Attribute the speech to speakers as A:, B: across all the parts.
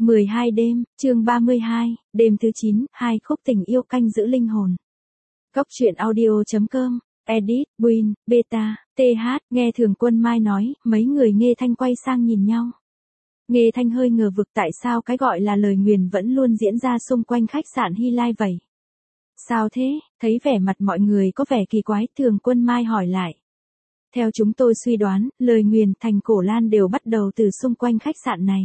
A: 12 đêm, chương 32, đêm thứ 9, 2 khúc tình yêu canh giữ linh hồn. Góc truyện audio.com, edit, Win, beta, th, nghe Thường Quân Mai nói, mấy người Nghê Thanh quay sang nhìn nhau. Nghê Thanh hơi ngờ vực tại sao cái gọi là lời nguyền vẫn luôn diễn ra xung quanh khách sạn Hy Lai vậy. Sao thế, thấy vẻ mặt mọi người có vẻ kỳ quái, Thường Quân Mai hỏi lại. Theo chúng tôi suy đoán, lời nguyền thành cổ lan đều bắt đầu từ xung quanh khách sạn này.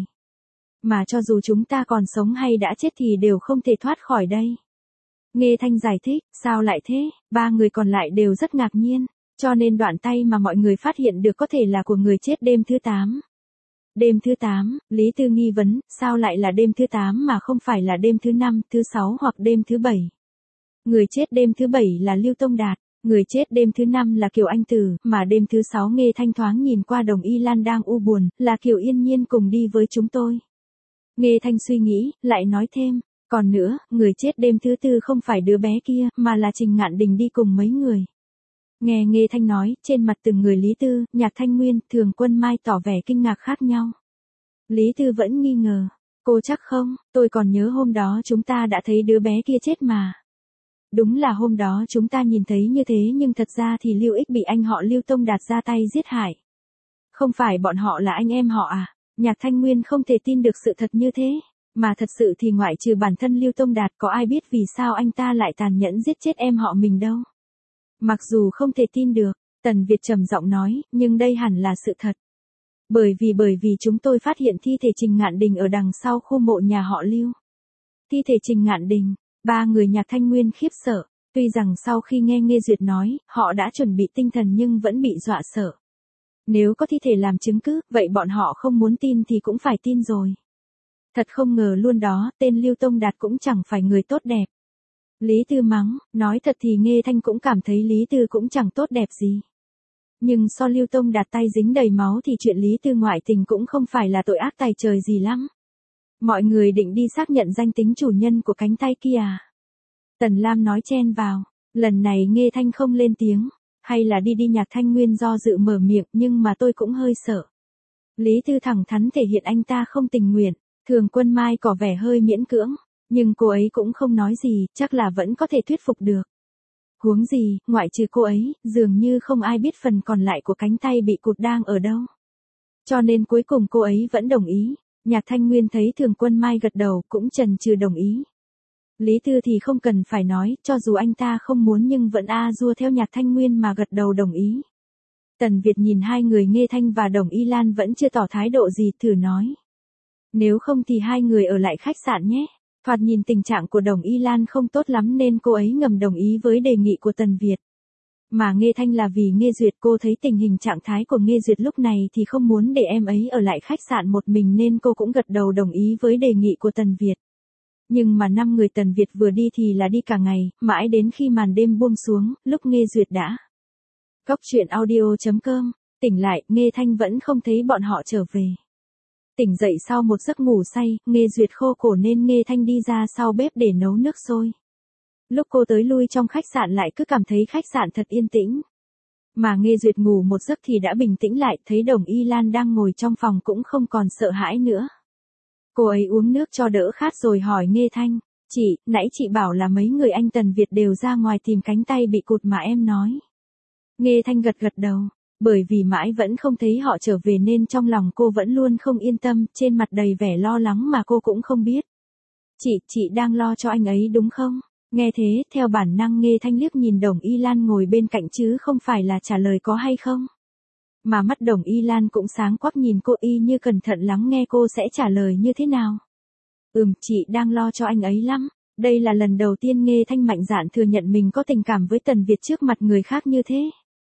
A: Mà cho dù chúng ta còn sống hay đã chết thì đều không thể thoát khỏi đây. Nghê Thanh giải thích, sao lại thế, ba người còn lại đều rất ngạc nhiên, cho nên đoạn tay mà mọi người phát hiện được có thể là của người chết đêm thứ 8. Đêm thứ 8, Lý Tư nghi vấn, sao lại là đêm thứ 8 mà không phải là đêm thứ 5, thứ 6 hoặc đêm thứ 7. Người chết đêm thứ 7 là Lưu Tông Đạt, người chết đêm thứ 5 là Kiều Anh Tử, mà đêm thứ 6 Nghê Thanh thoáng nhìn qua Đồng Y Lan đang u buồn, là Kiều Yên Nhiên cùng đi với chúng tôi. Nghê Thanh suy nghĩ, lại nói thêm, còn nữa, người chết đêm thứ 4 không phải đứa bé kia, mà là Trình Ngạn Đình đi cùng mấy người. Nghe Nghê Thanh nói, trên mặt từng người Lý Tư, Nhạc Thanh Nguyên, Thường Quân Mai tỏ vẻ kinh ngạc khác nhau. Lý Tư vẫn nghi ngờ, cô chắc không, tôi còn nhớ hôm đó chúng ta đã thấy đứa bé kia chết mà. Đúng là hôm đó chúng ta nhìn thấy như thế nhưng thật ra thì Lưu Ích bị anh họ Lưu Tông Đạt ra tay giết hại. Không phải bọn họ là anh em họ à? Nhạc Thanh Nguyên không thể tin được sự thật như thế, mà thật sự thì ngoại trừ bản thân Lưu Tông Đạt có ai biết vì sao anh ta lại tàn nhẫn giết chết em họ mình đâu. Mặc dù không thể tin được, Tần Việt trầm giọng nói, nhưng đây hẳn là sự thật. Bởi vì chúng tôi phát hiện thi thể Trình Ngạn Đình ở đằng sau khu mộ nhà họ Lưu. Thi thể Trình Ngạn Đình, ba người Nhạc Thanh Nguyên khiếp sợ, tuy rằng sau khi nghe Nghê Duyệt nói, họ đã chuẩn bị tinh thần nhưng vẫn bị dọa sợ. Nếu có thi thể làm chứng cứ, vậy bọn họ không muốn tin thì cũng phải tin rồi. Thật không ngờ luôn đó, tên Lưu Tông Đạt cũng chẳng phải người tốt đẹp. Lý Tư mắng, nói thật thì Nghê Thanh cũng cảm thấy Lý Tư cũng chẳng tốt đẹp gì. Nhưng so Lưu Tông Đạt tay dính đầy máu thì chuyện Lý Tư ngoại tình cũng không phải là tội ác tày trời gì lắm. Mọi người định đi xác nhận danh tính chủ nhân của cánh tay kia à? Tần Lam nói chen vào, lần này Nghê Thanh không lên tiếng. Hay là đi Nhạc Thanh Nguyên do dự mở miệng nhưng mà tôi cũng hơi sợ. Lý Tư thẳng thắn thể hiện anh ta không tình nguyện, Thường Quân Mai có vẻ hơi miễn cưỡng, nhưng cô ấy cũng không nói gì, chắc là vẫn có thể thuyết phục được. Huống gì, ngoại trừ cô ấy, dường như không ai biết phần còn lại của cánh tay bị cụt đang ở đâu. Cho nên cuối cùng cô ấy vẫn đồng ý, Nhạc Thanh Nguyên thấy Thường Quân Mai gật đầu cũng chần chừ đồng ý. Lý Tư thì không cần phải nói, cho dù anh ta không muốn nhưng vẫn dua theo Nhạc Thanh Nguyên mà gật đầu đồng ý. Tần Việt nhìn hai người Nghê Thanh và Đồng Y Lan vẫn chưa tỏ thái độ gì, thử nói. Nếu không thì hai người ở lại khách sạn nhé. Thoạt nhìn tình trạng của Đồng Y Lan không tốt lắm nên cô ấy ngầm đồng ý với đề nghị của Tần Việt. Mà Nghê Thanh là vì Nghê Duyệt, cô thấy tình hình trạng thái của Nghê Duyệt lúc này thì không muốn để em ấy ở lại khách sạn một mình nên cô cũng gật đầu đồng ý với đề nghị của Tần Việt. Nhưng mà 5 người Tần Việt vừa đi thì là đi cả ngày, mãi đến khi màn đêm buông xuống, lúc Nghê Duyệt đã. Góc truyện audio.com, tỉnh lại, Nghê Thanh vẫn không thấy bọn họ trở về. Tỉnh dậy sau một giấc ngủ say, Nghê Duyệt khô cổ nên Nghê Thanh đi ra sau bếp để nấu nước sôi. Lúc cô tới lui trong khách sạn lại cứ cảm thấy khách sạn thật yên tĩnh. Mà Nghê Duyệt ngủ một giấc thì đã bình tĩnh lại, thấy Đồng Y Lan đang ngồi trong phòng cũng không còn sợ hãi nữa. Cô ấy uống nước cho đỡ khát rồi hỏi Nghê Thanh, chị, nãy chị bảo là mấy người anh Tần Việt đều ra ngoài tìm cánh tay bị cụt mà em nói. Nghê Thanh gật đầu, bởi vì mãi vẫn không thấy họ trở về nên trong lòng cô vẫn luôn không yên tâm, trên mặt đầy vẻ lo lắng mà cô cũng không biết. Chị đang lo cho anh ấy đúng không? Nghe thế, theo bản năng Nghê Thanh liếc nhìn Đồng Y Lan ngồi bên cạnh chứ không phải là trả lời có hay không. Mà mắt Đồng Y Lan cũng sáng quắc nhìn cô y như cẩn thận lắng nghe cô sẽ trả lời như thế nào. Chị đang lo cho anh ấy lắm. Đây là lần đầu tiên Nghê Thanh mạnh dạn thừa nhận mình có tình cảm với Tần Việt trước mặt người khác như thế.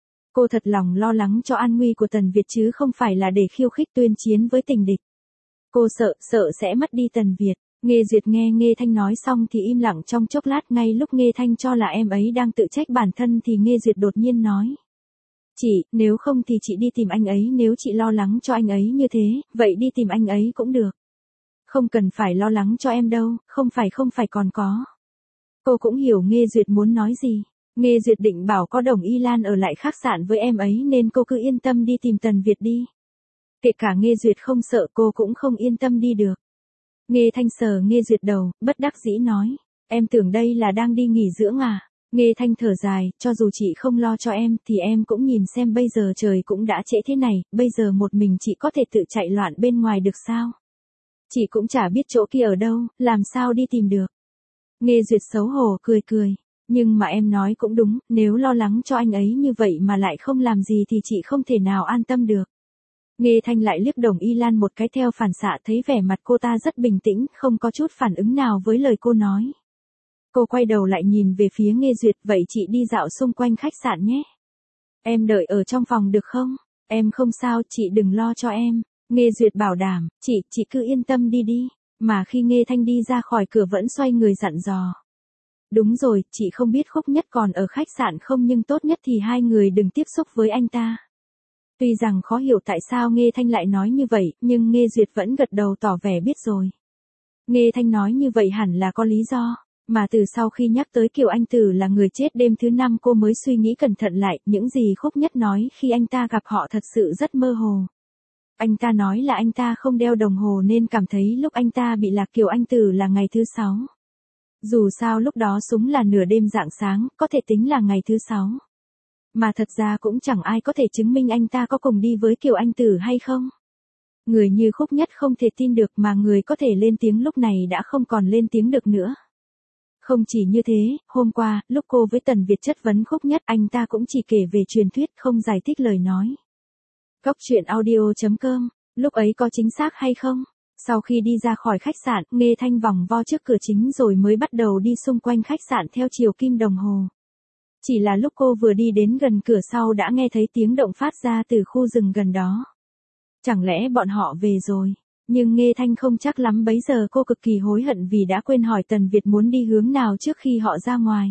A: Cô thật lòng lo lắng cho an nguy của Tần Việt chứ không phải là để khiêu khích tuyên chiến với tình địch. Cô sợ sẽ mất đi Tần Việt. Nghê Duyệt nghe Nghê Thanh nói xong thì im lặng trong chốc lát, ngay lúc Nghê Thanh cho là em ấy đang tự trách bản thân thì Nghê Duyệt đột nhiên nói. Chị, nếu không thì chị đi tìm anh ấy, nếu chị lo lắng cho anh ấy như thế, vậy đi tìm anh ấy cũng được. Không cần phải lo lắng cho em đâu, không phải còn có. Cô cũng hiểu Nghê Duyệt muốn nói gì. Nghê Duyệt định bảo có Đồng Y Lan ở lại khách sạn với em ấy nên cô cứ yên tâm đi tìm Tần Việt đi. Kể cả Nghê Duyệt không sợ cô cũng không yên tâm đi được. Nghe Thanh sờ Nghe Duyệt đầu, bất đắc dĩ nói. Em tưởng đây là đang đi nghỉ dưỡng à? Nghe Thanh thở dài, cho dù chị không lo cho em thì em cũng nhìn xem bây giờ trời cũng đã trễ thế này, bây giờ một mình chị có thể tự chạy loạn bên ngoài được sao? Chị cũng chả biết chỗ kia ở đâu, làm sao đi tìm được. Nghe Duyệt xấu hổ cười cười. Nhưng mà em nói cũng đúng, nếu lo lắng cho anh ấy như vậy mà lại không làm gì thì chị không thể nào an tâm được. Nghe Thanh lại liếc Đồng Y Lan một cái theo phản xạ thấy vẻ mặt cô ta rất bình tĩnh, không có chút phản ứng nào với lời cô nói. Cô quay đầu lại nhìn về phía Nghe Duyệt, vậy chị đi dạo xung quanh khách sạn nhé. Em đợi ở trong phòng được không? Em không sao, chị đừng lo cho em. Nghe Duyệt bảo đảm, chị cứ yên tâm đi đi. Mà khi Nghe Thanh đi ra khỏi cửa vẫn xoay người dặn dò. Đúng rồi, chị không biết Khúc Nhất còn ở khách sạn không nhưng tốt nhất thì hai người đừng tiếp xúc với anh ta. Tuy rằng khó hiểu tại sao Nghe Thanh lại nói như vậy, nhưng Nghe Duyệt vẫn gật đầu tỏ vẻ biết rồi. Nghe Thanh nói như vậy hẳn là có lý do, mà từ sau khi nhắc tới Kiều Anh Tử là người chết đêm thứ 5 cô mới suy nghĩ cẩn thận lại, những gì Khúc Nhất nói khi anh ta gặp họ thật sự rất mơ hồ. Anh ta nói là anh ta không đeo đồng hồ nên cảm thấy lúc anh ta bị lạc Kiều Anh Tử là ngày thứ 6. Dù sao lúc đó súng là nửa đêm rạng sáng, có thể tính là ngày thứ 6. Mà thật ra cũng chẳng ai có thể chứng minh anh ta có cùng đi với Kiều Anh Tử hay không. Người như Khúc Nhất không thể tin được mà người có thể lên tiếng lúc này đã không còn lên tiếng được nữa. Không chỉ như thế, hôm qua, lúc cô với Tần Việt chất vấn Khúc Nhất anh ta cũng chỉ kể về truyền thuyết không giải thích lời nói. Góc truyện audio.com, lúc ấy có chính xác hay không? Sau khi đi ra khỏi khách sạn, Nghe Thanh vòng vo trước cửa chính rồi mới bắt đầu đi xung quanh khách sạn theo chiều kim đồng hồ. Chỉ là lúc cô vừa đi đến gần cửa sau đã nghe thấy tiếng động phát ra từ khu rừng gần đó. Chẳng lẽ bọn họ về rồi? Nhưng Nghe Thanh không chắc lắm bấy giờ cô cực kỳ hối hận vì đã quên hỏi Tần Việt muốn đi hướng nào trước khi họ ra ngoài.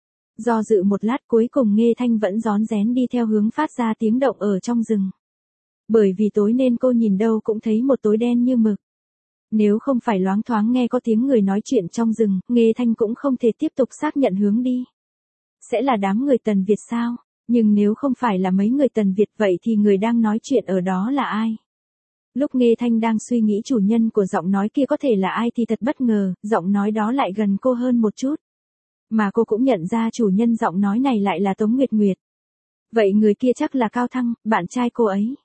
A: Do dự một lát cuối cùng Nghe Thanh vẫn rón rén đi theo hướng phát ra tiếng động ở trong rừng. Bởi vì tối nên cô nhìn đâu cũng thấy một tối đen như mực. Nếu không phải loáng thoáng nghe có tiếng người nói chuyện trong rừng, Nghe Thanh cũng không thể tiếp tục xác nhận hướng đi. Sẽ là đám người Tần Việt sao? Nhưng nếu không phải là mấy người Tần Việt vậy thì người đang nói chuyện ở đó là ai? Lúc Nghe Thanh đang suy nghĩ chủ nhân của giọng nói kia có thể là ai thì thật bất ngờ, giọng nói đó lại gần cô hơn một chút. Mà cô cũng nhận ra chủ nhân giọng nói này lại là Tống Nguyệt Nguyệt. Vậy người kia chắc là Cao Thăng, bạn trai cô ấy.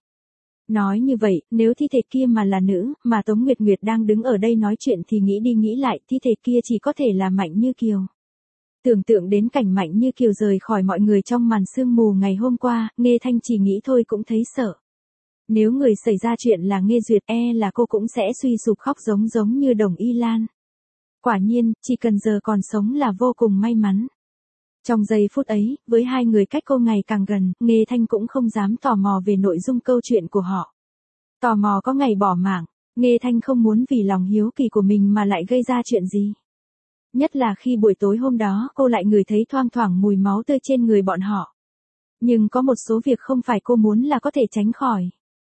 A: Nói như vậy, nếu thi thể kia mà là nữ, mà Tống Nguyệt Nguyệt đang đứng ở đây nói chuyện thì nghĩ đi nghĩ lại, thi thể kia chỉ có thể là Mạnh Như Kiều. Tưởng tượng đến cảnh Mạnh Như Kiều rời khỏi mọi người trong màn sương mù ngày hôm qua, Nghe Thanh chỉ nghĩ thôi cũng thấy sợ. Nếu người xảy ra chuyện là Nghe Duyệt là cô cũng sẽ suy sụp khóc giống như Đồng Y Lan. Quả nhiên, chỉ cần giờ còn sống là vô cùng may mắn. Trong giây phút ấy, với hai người cách cô ngày càng gần, Nghe Thanh cũng không dám tò mò về nội dung câu chuyện của họ. Tò mò có ngày bỏ mạng, Nghe Thanh không muốn vì lòng hiếu kỳ của mình mà lại gây ra chuyện gì. Nhất là khi buổi tối hôm đó cô lại ngửi thấy thoang thoảng mùi máu tươi trên người bọn họ. Nhưng có một số việc không phải cô muốn là có thể tránh khỏi.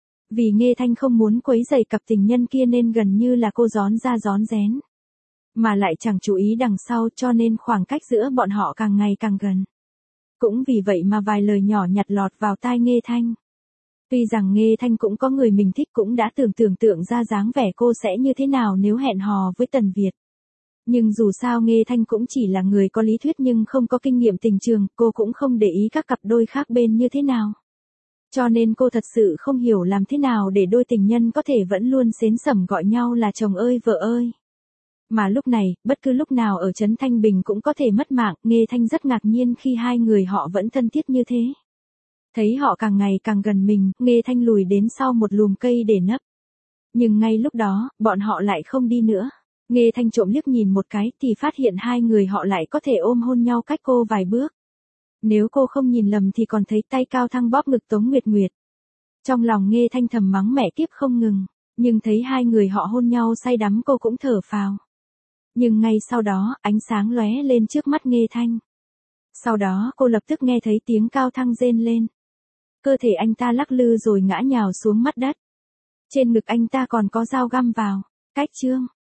A: Vì Nghe Thanh không muốn quấy rầy cặp tình nhân kia nên gần như là cô rón ra rón rén. Mà lại chẳng chú ý đằng sau cho nên khoảng cách giữa bọn họ càng ngày càng gần. Cũng vì vậy mà vài lời nhỏ nhặt lọt vào tai Nghe Thanh. Tuy rằng Nghe Thanh cũng có người mình thích cũng đã tưởng tượng ra dáng vẻ cô sẽ như thế nào nếu hẹn hò với Tần Việt. Nhưng dù sao Nghe Thanh cũng chỉ là người có lý thuyết nhưng không có kinh nghiệm tình trường, cô cũng không để ý các cặp đôi khác bên như thế nào. Cho nên cô thật sự không hiểu làm thế nào để đôi tình nhân có thể vẫn luôn xến xẩm gọi nhau là chồng ơi vợ ơi. Mà lúc này, bất cứ lúc nào ở Trấn Thanh Bình cũng có thể mất mạng, Nghe Thanh rất ngạc nhiên khi hai người họ vẫn thân thiết như thế. Thấy họ càng ngày càng gần mình, Nghe Thanh lùi đến sau một lùm cây để nấp. Nhưng ngay lúc đó, bọn họ lại không đi nữa. Nghe Thanh trộm liếc nhìn một cái thì phát hiện hai người họ lại có thể ôm hôn nhau cách cô vài bước. Nếu cô không nhìn lầm thì còn thấy tay Cao Thăng bóp ngực Tống Nguyệt Nguyệt. Trong lòng Nghe Thanh thầm mắng mẹ kiếp không ngừng, nhưng thấy hai người họ hôn nhau say đắm cô cũng thở phào. Nhưng ngay sau đó, ánh sáng lóe lên trước mắt Nghe Thanh. Sau đó cô lập tức nghe thấy tiếng Cao Thăng rên lên. Cơ thể anh ta lắc lư rồi ngã nhào xuống mặt đất. Trên ngực anh ta còn có dao găm vào. Cách chương